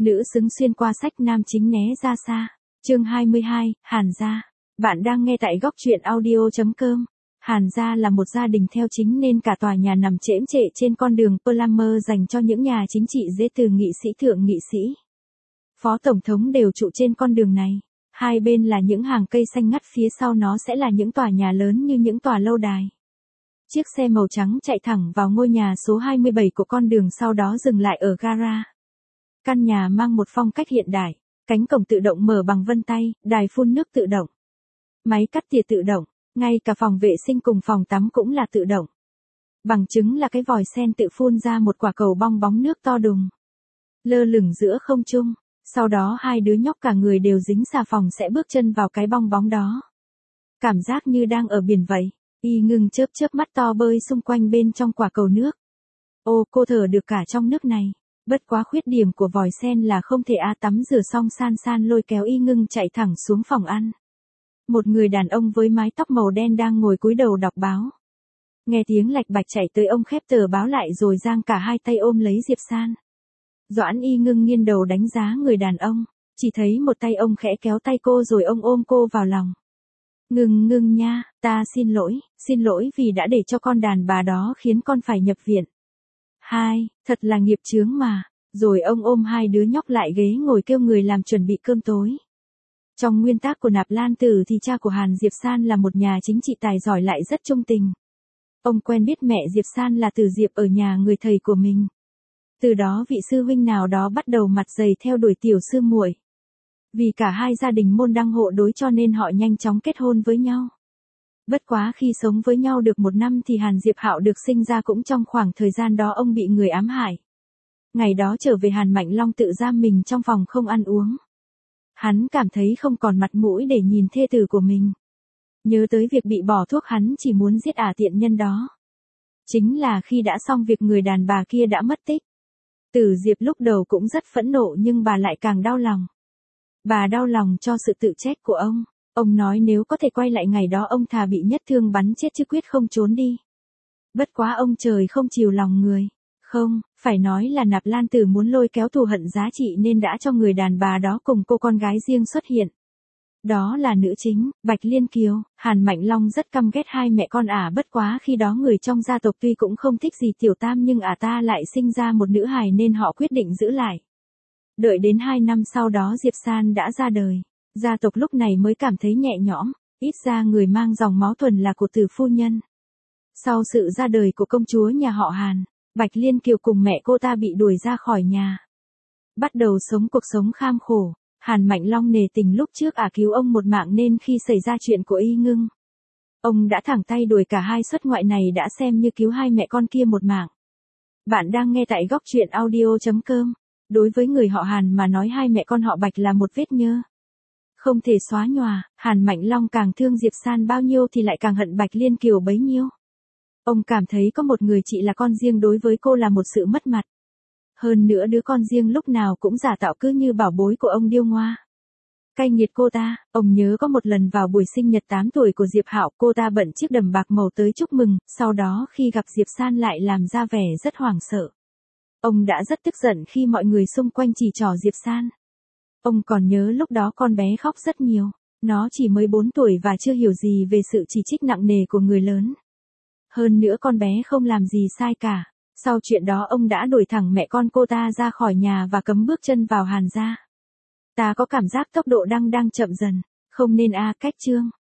Nữ xứng xuyên qua sách, nam chính né ra xa. Chương 22, Hàn gia. Bạn đang nghe tại góc truyện audio.com. Hàn gia là một gia đình theo chính nên cả tòa nhà nằm chễm chệ trên con đường Palermo dành cho những nhà chính trị dễ từ nghị sĩ thượng nghị sĩ. Phó tổng thống đều trụ trên con đường này. Hai bên là những hàng cây xanh ngắt, phía sau nó sẽ là những tòa nhà lớn như những tòa lâu đài. Chiếc xe màu trắng chạy thẳng vào ngôi nhà số 27 của con đường, sau đó dừng lại ở gara. Căn nhà mang một phong cách hiện đại, cánh cổng tự động mở bằng vân tay, đài phun nước tự động, máy cắt tỉa tự động, ngay cả phòng vệ sinh cùng phòng tắm cũng là tự động. Bằng chứng là cái vòi sen tự phun ra một quả cầu bong bóng nước to đùng, lơ lửng giữa không trung. Sau đó hai đứa nhóc cả người đều dính xà phòng sẽ bước chân vào cái bong bóng đó. Cảm giác như đang ở biển vậy. Y Ngưng chớp chớp mắt to bơi xung quanh bên trong quả cầu nước. Ô, cô thở được cả trong nước này. Bất quá khuyết điểm của vòi sen là không thể tắm rửa xong San San lôi kéo Y Ngưng chạy thẳng xuống phòng ăn. Một người đàn ông với mái tóc màu đen đang ngồi cúi đầu đọc báo. Nghe tiếng lạch bạch chạy tới, ông khép tờ báo lại rồi giang cả hai tay ôm lấy Diệp San. Doãn Y Ngưng nghiêng đầu đánh giá người đàn ông, chỉ thấy một tay ông khẽ kéo tay cô rồi ông ôm cô vào lòng. Ngưng nha, ta xin lỗi vì đã để cho con đàn bà đó khiến con phải nhập viện. Thật là nghiệp chướng mà. Rồi ông ôm hai đứa nhóc lại ghế ngồi kêu người làm chuẩn bị cơm tối. Trong nguyên tắc của Nạp Lan Tử thì cha của Hàn Diệp San là một nhà chính trị tài giỏi lại rất trung tình. Ông quen biết mẹ Diệp San là Từ Diệp ở nhà người thầy của mình. Từ đó vị sư huynh nào đó bắt đầu mặt dày theo đuổi tiểu sư muội. Vì cả hai gia đình môn đăng hộ đối cho nên họ nhanh chóng kết hôn với nhau. Bất quá khi sống với nhau được một năm thì Hàn Diệp Hạo được sinh ra, cũng trong khoảng thời gian đó ông bị người ám hại. Ngày đó trở về Hàn Mạnh Long tự giam mình trong phòng không ăn uống. Hắn cảm thấy không còn mặt mũi để nhìn thê tử của mình. Nhớ tới việc bị bỏ thuốc, hắn chỉ muốn giết tiện nhân đó. Chính là khi đã xong việc người đàn bà kia đã mất tích. Từ Diệp lúc đầu cũng rất phẫn nộ nhưng bà lại càng đau lòng. Bà đau lòng cho sự tự trách của ông. Ông nói nếu có thể quay lại ngày đó ông thà bị nhất thương bắn chết chứ quyết không trốn đi. Bất quá ông trời không chiều lòng người. Không, phải nói là Nạp Lan Tử muốn lôi kéo thù hận giá trị nên đã cho người đàn bà đó cùng cô con gái riêng xuất hiện. Đó là nữ chính, Bạch Liên Kiều. Hàn Mạnh Long rất căm ghét hai mẹ con bất quá khi đó người trong gia tộc tuy cũng không thích gì Tiểu Tam nhưng ta lại sinh ra một nữ hài nên họ quyết định giữ lại. Đợi đến 2 năm sau đó Diệp San đã ra đời. Gia tộc lúc này mới cảm thấy nhẹ nhõm, ít ra người mang dòng máu thuần là của Từ phu nhân. Sau sự ra đời của công chúa nhà họ Hàn, Bạch Liên Kiều cùng mẹ cô ta bị đuổi ra khỏi nhà. Bắt đầu sống cuộc sống kham khổ. Hàn Mạnh Long nề tình lúc trước cứu ông một mạng nên khi xảy ra chuyện của Y Ngưng, ông đã thẳng tay đuổi cả hai xuất ngoại này đã xem như cứu hai mẹ con kia một mạng. Bạn đang nghe tại góc truyện audio.com. Đối với người họ Hàn mà nói hai mẹ con họ Bạch là một vết nhơ không thể xóa nhòa. Hàn Mạnh Long càng thương Diệp San bao nhiêu thì lại càng hận Bạch Liên Kiều bấy nhiêu. Ông cảm thấy có một người chị là con riêng đối với cô là một sự mất mặt. Hơn nữa đứa con riêng lúc nào cũng giả tạo cứ như bảo bối của ông điêu ngoa. Cay nghiệt cô ta. Ông nhớ có một lần vào buổi sinh nhật 8 tuổi của Diệp Hạo, cô ta bận chiếc đầm bạc màu tới chúc mừng, sau đó khi gặp Diệp San lại làm ra vẻ rất hoảng sợ. Ông đã rất tức giận khi mọi người xung quanh chỉ trỏ Diệp San. Ông còn nhớ lúc đó con bé khóc rất nhiều. Nó chỉ mới 4 tuổi và chưa hiểu gì về sự chỉ trích nặng nề của người lớn. Hơn nữa con bé không làm gì sai cả. Sau chuyện đó ông đã đuổi thẳng mẹ con cô ta ra khỏi nhà và cấm bước chân vào Hàn gia. Ta có cảm giác tốc độ đang chậm dần. Không nên cách chương.